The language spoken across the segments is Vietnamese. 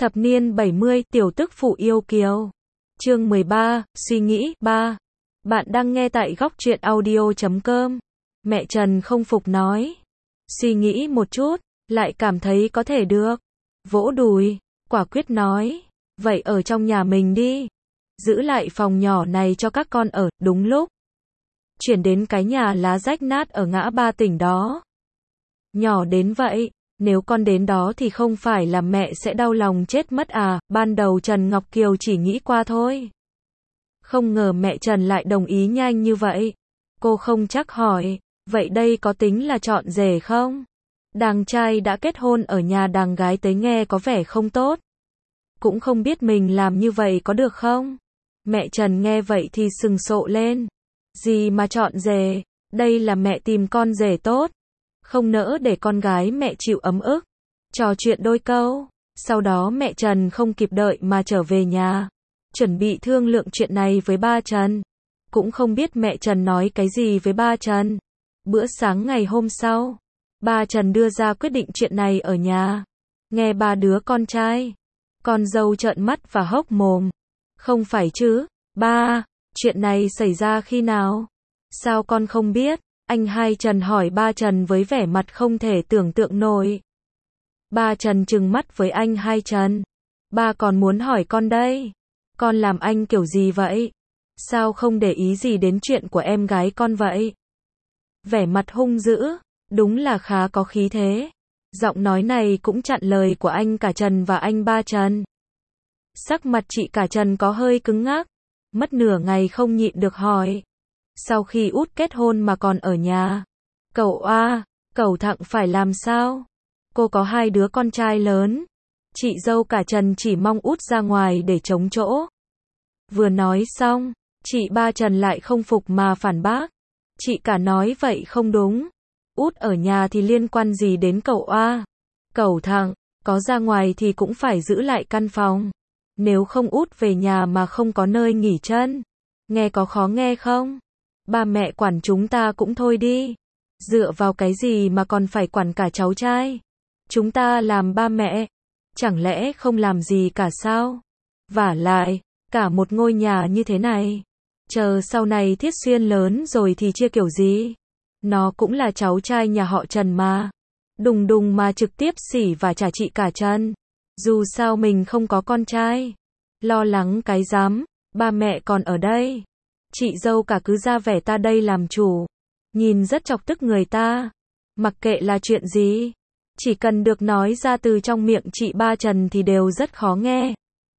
Thập niên 70, tiểu tức phụ yêu kiều. Chương 13, suy nghĩ, 3. Bạn đang nghe tại góc truyện audio.com. Mẹ Trần không phục nói. Suy nghĩ một chút, lại cảm thấy có thể được. Vỗ đùi, quả quyết nói. Vậy ở trong nhà mình đi. Giữ lại phòng nhỏ này cho các con ở, đúng lúc. Chuyển đến cái nhà lá rách nát ở ngã ba tỉnh đó. Nhỏ đến vậy. Nếu con đến đó thì không phải là mẹ sẽ đau lòng chết mất à, ban đầu Trần Ngọc Kiều chỉ nghĩ qua thôi. Không ngờ mẹ Trần lại đồng ý nhanh như vậy. Cô không chắc hỏi, vậy đây có tính là chọn rể không? Đàng trai đã kết hôn ở nhà đàng gái tới nghe có vẻ không tốt. Cũng không biết mình làm như vậy có được không? Mẹ Trần nghe vậy thì sừng sộ lên. Gì mà chọn rể, đây là mẹ tìm con rể tốt. Không nỡ để con gái mẹ chịu ấm ức. Trò chuyện đôi câu, sau đó mẹ Trần không kịp đợi mà trở về nhà, chuẩn bị thương lượng chuyện này với ba Trần. Cũng không biết mẹ Trần nói cái gì với ba Trần. Bữa sáng ngày hôm sau, ba Trần đưa ra quyết định chuyện này ở nhà. Nghe ba đứa con trai, con dâu trợn mắt và hốc mồm. Không phải chứ, ba, chuyện này xảy ra khi nào? Sao con không biết? Anh hai Trần hỏi ba Trần với vẻ mặt không thể tưởng tượng nổi. Ba Trần trừng mắt với anh hai Trần. Ba còn muốn hỏi con đây. Con làm anh kiểu gì vậy? Sao không để ý gì đến chuyện của em gái con vậy? Vẻ mặt hung dữ, đúng là khá có khí thế. Giọng nói này cũng chặn lời của anh cả Trần và anh ba Trần. Sắc mặt chị cả Trần có hơi cứng ngắc. Mất nửa ngày không nhịn được hỏi. Sau khi út kết hôn mà còn ở nhà. Cậu thẳng phải làm sao? Cô có hai đứa con trai lớn. Chị dâu cả Trần chỉ mong út ra ngoài để chống chỗ. Vừa nói xong, chị ba Trần lại không phục mà phản bác. Chị cả nói vậy không đúng. Út ở nhà thì liên quan gì đến cậu thẳng, có ra ngoài thì cũng phải giữ lại căn phòng. Nếu không út về nhà mà không có nơi nghỉ chân. Nghe có khó nghe không? Ba mẹ quản chúng ta cũng thôi đi. Dựa vào cái gì mà còn phải quản cả cháu trai? Chúng ta làm ba mẹ, chẳng lẽ không làm gì cả sao? Vả lại, cả một ngôi nhà như thế này, chờ sau này Thiết Xuyên lớn rồi thì chia kiểu gì? Nó cũng là cháu trai nhà họ Trần mà. Đùng đùng mà trực tiếp xỉ và trả chị cả Trần. Dù sao mình không có con trai. Lo lắng cái dám, ba mẹ còn ở đây. Chị dâu cả cứ ra vẻ ta đây làm chủ. Nhìn rất chọc tức người ta. Mặc kệ là chuyện gì, chỉ cần được nói ra từ trong miệng chị ba Trần thì đều rất khó nghe.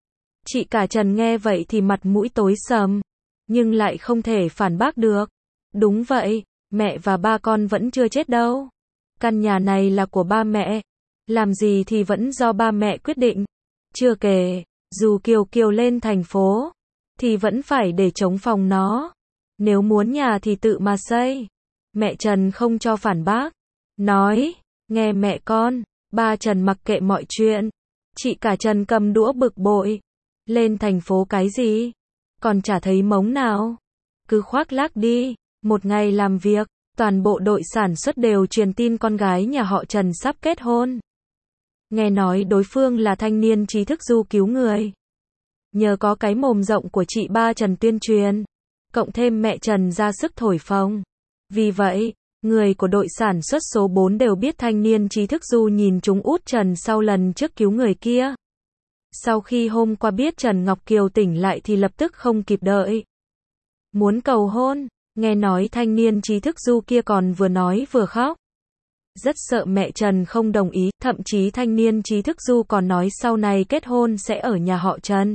Chị cả Trần nghe vậy thì mặt mũi tối sầm, nhưng lại không thể phản bác được. Đúng vậy, mẹ và ba con vẫn chưa chết đâu. Căn nhà này là của ba mẹ. Làm gì thì vẫn do ba mẹ quyết định. Chưa kể, dù Kiều lên thành phố, thì vẫn phải để trống phòng nó. Nếu muốn nhà thì tự mà xây. Mẹ Trần không cho phản bác. Nói, nghe mẹ con, ba Trần mặc kệ mọi chuyện. Chị cả Trần cầm đũa bực bội. Lên thành phố cái gì? Còn chả thấy mống nào. Cứ khoác lác đi. Một ngày làm việc, toàn bộ đội sản xuất đều truyền tin con gái nhà họ Trần sắp kết hôn. Nghe nói đối phương là thanh niên trí thức du cứu người. Nhờ có cái mồm rộng của chị ba Trần tuyên truyền, cộng thêm mẹ Trần ra sức thổi phồng. Vì vậy, người của đội sản xuất số 4 đều biết thanh niên trí thức du nhìn trúng út Trần sau lần trước cứu người kia. Sau khi hôm qua biết Trần Ngọc Kiều tỉnh lại thì lập tức không kịp đợi. Muốn cầu hôn, nghe nói thanh niên trí thức du kia còn vừa nói vừa khóc. Rất sợ mẹ Trần không đồng ý, thậm chí thanh niên trí thức du còn nói sau này kết hôn sẽ ở nhà họ Trần.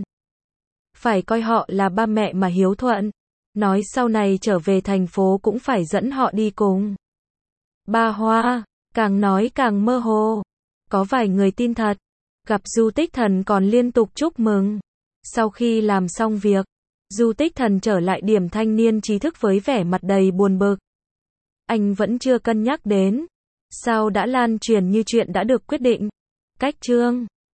Phải coi họ là ba mẹ mà hiếu thuận. Nói sau này trở về thành phố cũng phải dẫn họ đi cùng. Ba Hoa, càng nói càng mơ hồ. Có vài người tin thật. Gặp Du Tích Thần còn liên tục chúc mừng. Sau khi làm xong việc, Du Tích Thần trở lại điểm thanh niên trí thức với vẻ mặt đầy buồn bực. Anh vẫn chưa cân nhắc đến. Sao đã lan truyền như chuyện đã được quyết định. Cách chương